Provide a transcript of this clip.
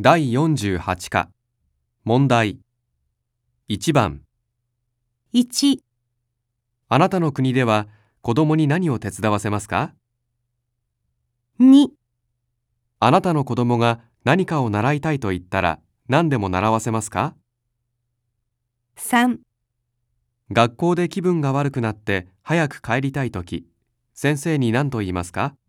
第48課問題1番 1、 あなたの国では子供に何を手伝わせますか？ 2、 あなたの子供が何かを習いたいと言ったら何でも習わせますか？ 3、 学校で気分が悪くなって早く帰りたいとき、先生に何と言いますか？